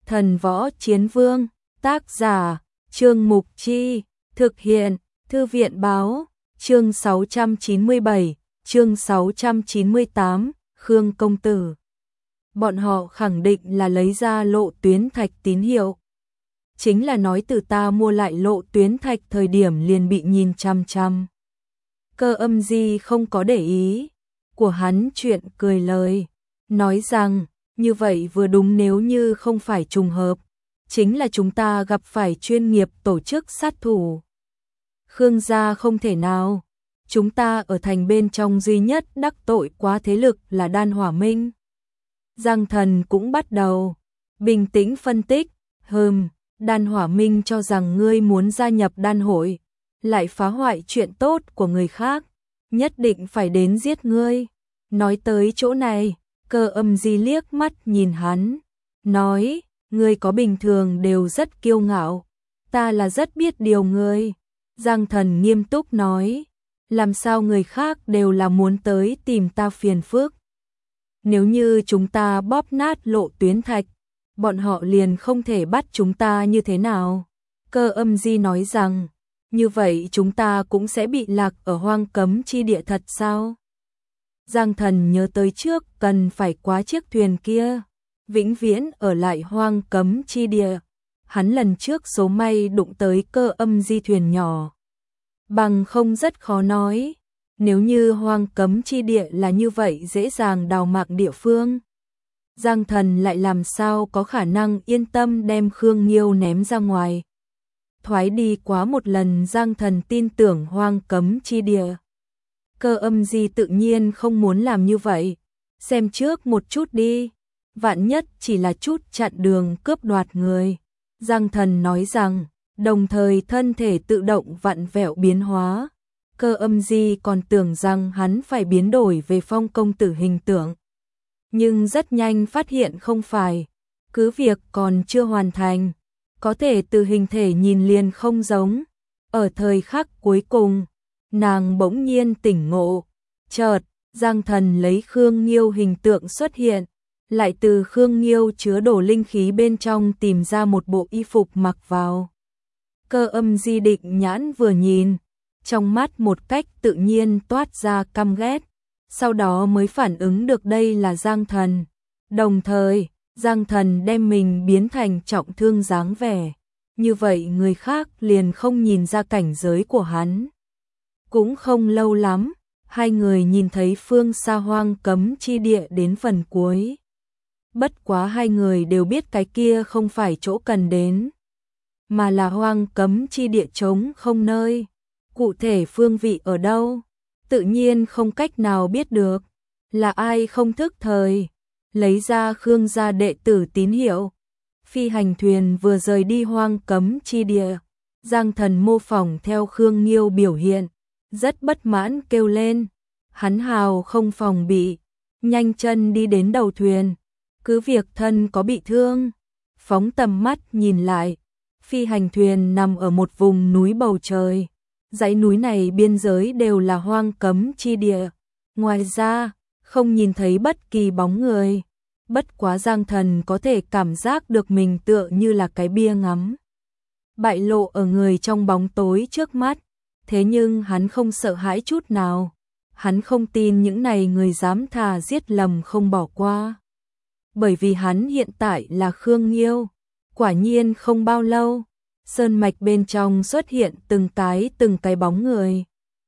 Thần Võ Chiến Vương, tác giả, Trương Mục Chi, thực hiện, Thư viện Báo, chương 697, chương 698, Khương Công Tử. Bọn họ khẳng định là lấy ra lộ tuyến thạch tín hiệu. Chính là nói từ ta mua lại lộ tuyến thạch thời điểm liền bị nhìn chăm chăm. Cơ Âm Di không có để ý của hắn chuyện, cười lời, nói rằng, như vậy vừa đúng, nếu như không phải trùng hợp, chính là chúng ta gặp phải chuyên nghiệp tổ chức sát thủ. Khương gia không thể nào, chúng ta ở thành bên trong duy nhất đắc tội quá thế lực là Đan Hỏa Minh. Giang Thần cũng bắt đầu bình tĩnh phân tích, Đan Hỏa Minh cho rằng ngươi muốn gia nhập đan hội, lại phá hoại chuyện tốt của người khác, nhất định phải đến giết ngươi. Nói tới chỗ này, Cơ Âm Di liếc mắt nhìn hắn, nói, ngươi có bình thường đều rất kiêu ngạo, ta là rất biết điều ngươi. Giang Thần nghiêm túc nói, làm sao người khác đều là muốn tới tìm ta phiền phức. Nếu như chúng ta bóp nát lộ tuyến thạch, bọn họ liền không thể bắt chúng ta như thế nào. Cơ Âm Di nói rằng, như vậy chúng ta cũng sẽ bị lạc ở hoang cấm chi địa thật sao? Giang Thần nhớ tới trước cần phải quá chiếc thuyền kia, vĩnh viễn ở lại hoang cấm chi địa. Hắn lần trước số may đụng tới Cơ Âm Di thuyền nhỏ. Bằng không rất khó nói, nếu như hoang cấm chi địa là như vậy dễ dàng đào mạc địa phương, Giang Thần lại làm sao có khả năng yên tâm đem Khương Nghiêu ném ra ngoài. Thoái đi quá một lần, Giang Thần tin tưởng hoang cấm chi địa. Cơ Âm Di tự nhiên không muốn làm như vậy, xem trước một chút đi, vạn nhất chỉ là chút chặn đường cướp đoạt người. Giang Thần nói rằng, đồng thời thân thể tự động vặn vẹo biến hóa. Cơ Âm Di còn tưởng rằng hắn phải biến đổi về Phong công tử hình tượng, nhưng rất nhanh phát hiện không phải, cứ việc còn chưa hoàn thành, có thể từ hình thể nhìn liền không giống. Ở thời khắc cuối cùng, nàng bỗng nhiên tỉnh ngộ, chợt, Giang Thần lấy Khương Nghiêu hình tượng xuất hiện, lại từ Khương Nghiêu chứa đổ linh khí bên trong tìm ra một bộ y phục mặc vào. Cơ Âm Di định nhãn vừa nhìn, trong mắt một cách tự nhiên toát ra căm ghét, sau đó mới phản ứng được đây là Giang Thần. Đồng thời, Giang Thần đem mình biến thành trọng thương dáng vẻ, như vậy người khác liền không nhìn ra cảnh giới của hắn. Cũng không lâu lắm, hai người nhìn thấy phương xa hoang cấm chi địa đến phần cuối. Bất quá hai người đều biết cái kia không phải chỗ cần đến, mà là hoang cấm chi địa trống không nơi. Cụ thể phương vị ở đâu, tự nhiên không cách nào biết được. Là ai không thức thời lấy ra Khương gia đệ tử tín hiệu. Phi hành thuyền vừa rời đi hoang cấm chi địa, Giang Thần mô phỏng theo Khương Nghiêu biểu hiện, rất bất mãn kêu lên. Hắn hào không phòng bị, nhanh chân đi đến đầu thuyền, cứ việc thân có bị thương, phóng tầm mắt nhìn lại, phi hành thuyền nằm ở một vùng núi bầu trời. Dãy núi này biên giới đều là hoang cấm chi địa, ngoài ra không nhìn thấy bất kỳ bóng người. Bất quá Giang Thần có thể cảm giác được mình tựa như là cái bia ngắm, bại lộ ở người trong bóng tối trước mắt. Thế nhưng hắn không sợ hãi chút nào, hắn không tin những này người dám thà giết lầm không bỏ qua. Bởi vì hắn hiện tại là Khương Nghiêu. Quả nhiên không bao lâu, sơn mạch bên trong xuất hiện từng cái bóng người.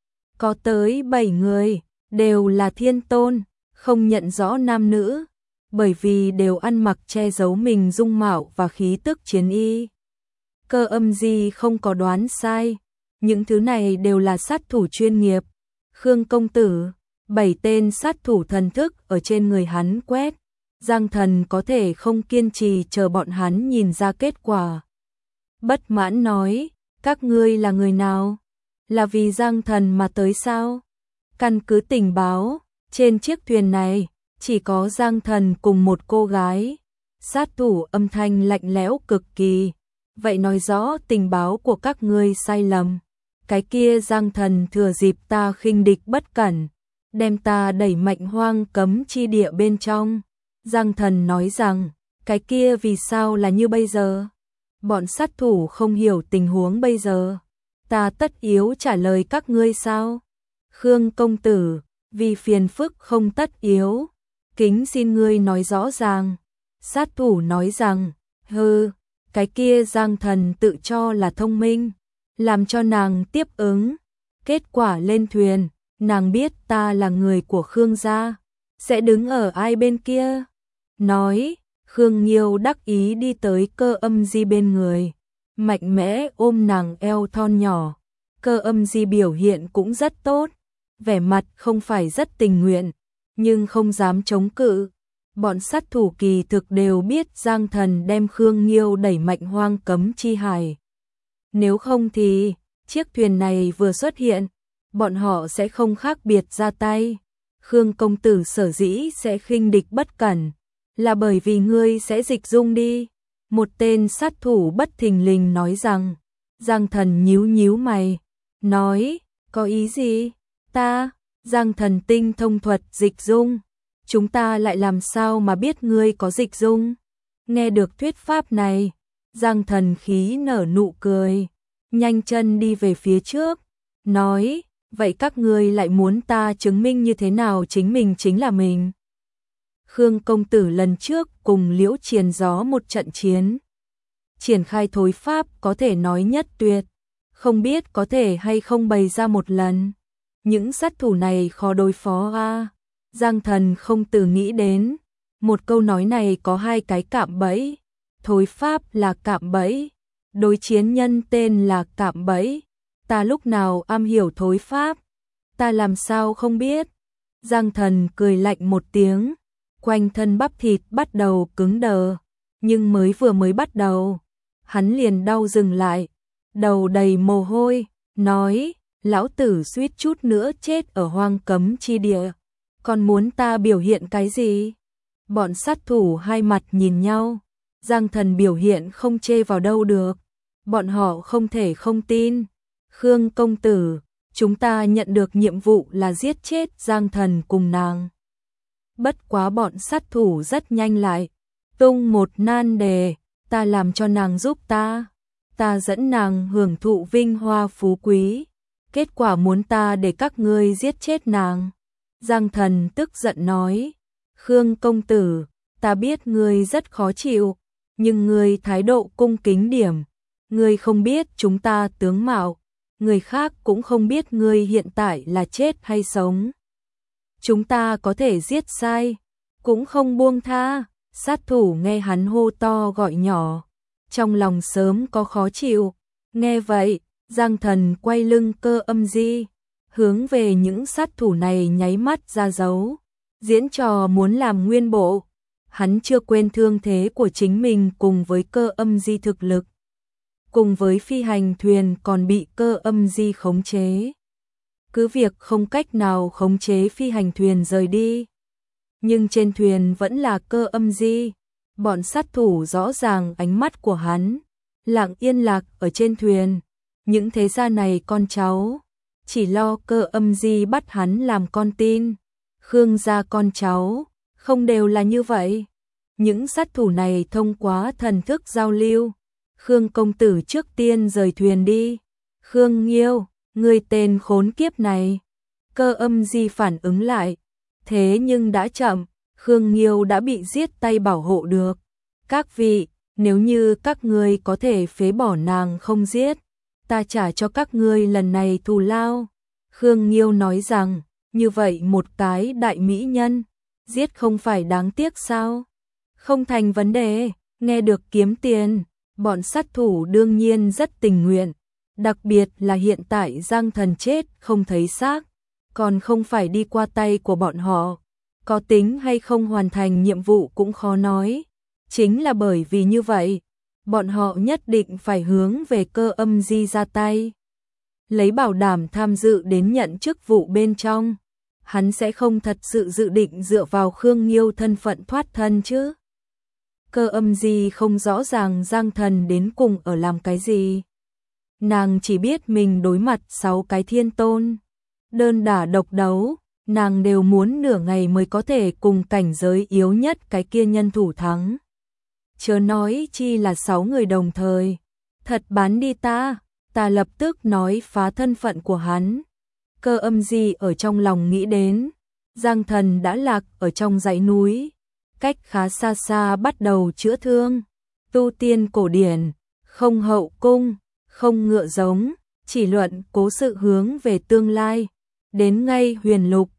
Có tới 7 người, đều là thiên tôn, không nhận rõ nam nữ, bởi vì đều ăn mặc che giấu mình dung mạo và khí tức chiến y. Cơ Âm Di không có đoán sai, những thứ này đều là sát thủ chuyên nghiệp. Khương công tử, 7 tên sát thủ thần thức ở trên người hắn quét. Giang Thần có thể không kiên trì chờ bọn hắn nhìn ra kết quả. Bất mãn nói, các ngươi là người nào? Là vì Giang Thần mà tới sao? Căn cứ tình báo, trên chiếc thuyền này, chỉ có Giang Thần cùng một cô gái. Sát thủ âm thanh lạnh lẽo cực kỳ. Vậy nói rõ tình báo của các ngươi sai lầm. Cái kia Giang Thần thừa dịp ta khinh địch bất cẩn, đem ta đẩy mạnh hoang cấm chi địa bên trong. Giang Thần nói rằng, Cái kia vì sao là như bây giờ? Bọn sát thủ không hiểu tình huống bây giờ. Ta tất yếu trả lời các ngươi sao? Khương công tử, vì phiền phức không tất yếu. Kính xin ngươi nói rõ ràng. Sát thủ nói rằng, hừ, cái kia Giang Thần tự cho là thông minh, làm cho nàng tiếp ứng. Kết quả lên thuyền, nàng biết ta là người của Khương gia, sẽ đứng ở ai bên kia. Nói, Khương Nghiêu đắc ý đi tới Cơ Âm Di bên người, mạnh mẽ ôm nàng eo thon nhỏ. Cơ Âm Di biểu hiện cũng rất tốt, vẻ mặt không phải rất tình nguyện, nhưng không dám chống cự. Bọn sát thủ kỳ thực đều biết Giang Thần đem Khương Nghiêu đẩy mạnh hoang cấm chi hải. Nếu không thì, chiếc thuyền này vừa xuất hiện, bọn họ sẽ không khác biệt ra tay. Khương công tử sở dĩ sẽ khinh địch bất cẩn, là bởi vì ngươi sẽ dịch dung đi. Một tên sát thủ bất thình lình nói rằng. Giang Thần nhíu nhíu mày, nói, có ý gì? Ta, Giang Thần tinh thông thuật dịch dung. Chúng ta lại làm sao mà biết ngươi có dịch dung? Nghe được thuyết pháp này, Giang Thần khí nở nụ cười, nhanh chân đi về phía trước, nói, vậy các ngươi lại muốn ta chứng minh như thế nào chính mình chính là mình? Khương công tử lần trước cùng Liễu Triền Gió một trận chiến, triển khai thối pháp có thể nói nhất tuyệt, không biết có thể hay không bày ra một lần. Những sát thủ này khó đối phó a. Giang Thần không từ nghĩ đến, một câu nói này có hai cái cạm bẫy. Thối pháp là cạm bẫy, đối chiến nhân tên là cạm bẫy. Ta lúc nào am hiểu thối pháp, ta làm sao không biết. Giang Thần cười lạnh một tiếng, quanh thân bắp thịt bắt đầu cứng đờ, nhưng mới bắt đầu, hắn liền đau dừng lại, đầu đầy mồ hôi, nói, lão tử suýt chút nữa chết ở hoang cấm chi địa, còn muốn ta biểu hiện cái gì? Bọn sát thủ hai mặt nhìn nhau, Giang Thần biểu hiện không chê vào đâu được, bọn họ không thể không tin. Khương công tử, chúng ta nhận được nhiệm vụ là giết chết Giang Thần cùng nàng. Bất quá bọn sát thủ rất nhanh lại tung một nan đề, ta làm cho nàng giúp ta dẫn nàng hưởng thụ vinh hoa phú quý, kết quả muốn ta để các ngươi giết chết nàng. Giang Thần tức giận nói, Khương công tử, ta biết ngươi rất khó chịu, nhưng ngươi thái độ cung kính điểm, ngươi không biết chúng ta tướng mạo, người khác cũng không biết ngươi hiện tại là chết hay sống. Chúng ta có thể giết sai, cũng không buông tha. Sát thủ nghe hắn hô to gọi nhỏ, trong lòng sớm có khó chịu. Nghe vậy, Giang Thần quay lưng Cơ Âm Di, hướng về những sát thủ này nháy mắt ra dấu, diễn trò muốn làm nguyên bộ. Hắn chưa quên thương thế của chính mình cùng với Cơ Âm Di thực lực, cùng với phi hành thuyền còn bị Cơ Âm Di khống chế. Cứ việc không cách nào khống chế phi hành thuyền rời đi, nhưng trên thuyền vẫn là Cơ Âm Di. Bọn sát thủ rõ ràng ánh mắt của hắn, lặng yên lạc ở trên thuyền. Những thế gia này con cháu, chỉ lo Cơ Âm Di bắt hắn làm con tin. Khương gia con cháu, không đều là như vậy. Những sát thủ này thông qua thần thức giao lưu. Khương công tử trước tiên rời thuyền đi. Khương Nghiêu, người tên khốn kiếp này. Cơ Âm Di phản ứng lại, thế nhưng đã chậm, Khương Nghiêu đã bị giết tay bảo hộ được. Các vị, nếu như các ngươi có thể phế bỏ nàng không giết, ta trả cho các ngươi lần này thù lao. Khương Nghiêu nói rằng, như vậy một cái đại mỹ nhân, giết không phải đáng tiếc sao? Không thành vấn đề, nghe được kiếm tiền, bọn sát thủ đương nhiên rất tình nguyện, đặc biệt là hiện tại Giang Thần chết không thấy xác, còn không phải đi qua tay của bọn họ, có tính hay không hoàn thành nhiệm vụ cũng khó nói. Chính là bởi vì như vậy, bọn họ nhất định phải hướng về Cơ Âm Di ra tay, lấy bảo đảm tham dự đến nhận chức vụ bên trong. Hắn sẽ không thật sự dự định dựa vào Khương Nghiêu thân phận thoát thân chứ. Cơ Âm Di không rõ ràng Giang Thần đến cùng ở làm cái gì. Nàng chỉ biết mình đối mặt 6 cái thiên tôn, đơn đả độc đấu, nàng đều muốn nửa ngày mới có thể cùng cảnh giới yếu nhất cái kia nhân thủ thắng. chớ nói chi là 6 người đồng thời. Thật bán đi ta lập tức nói phá thân phận của hắn. Cơ Âm Di ở trong lòng nghĩ đến, Giang Thần đã lạc ở trong dãy núi, cách khá xa xa bắt đầu chữa thương, tu tiên cổ điển, không hậu cung, không ngựa giống, chỉ luận cố sự hướng về tương lai, đến ngay huyền lục,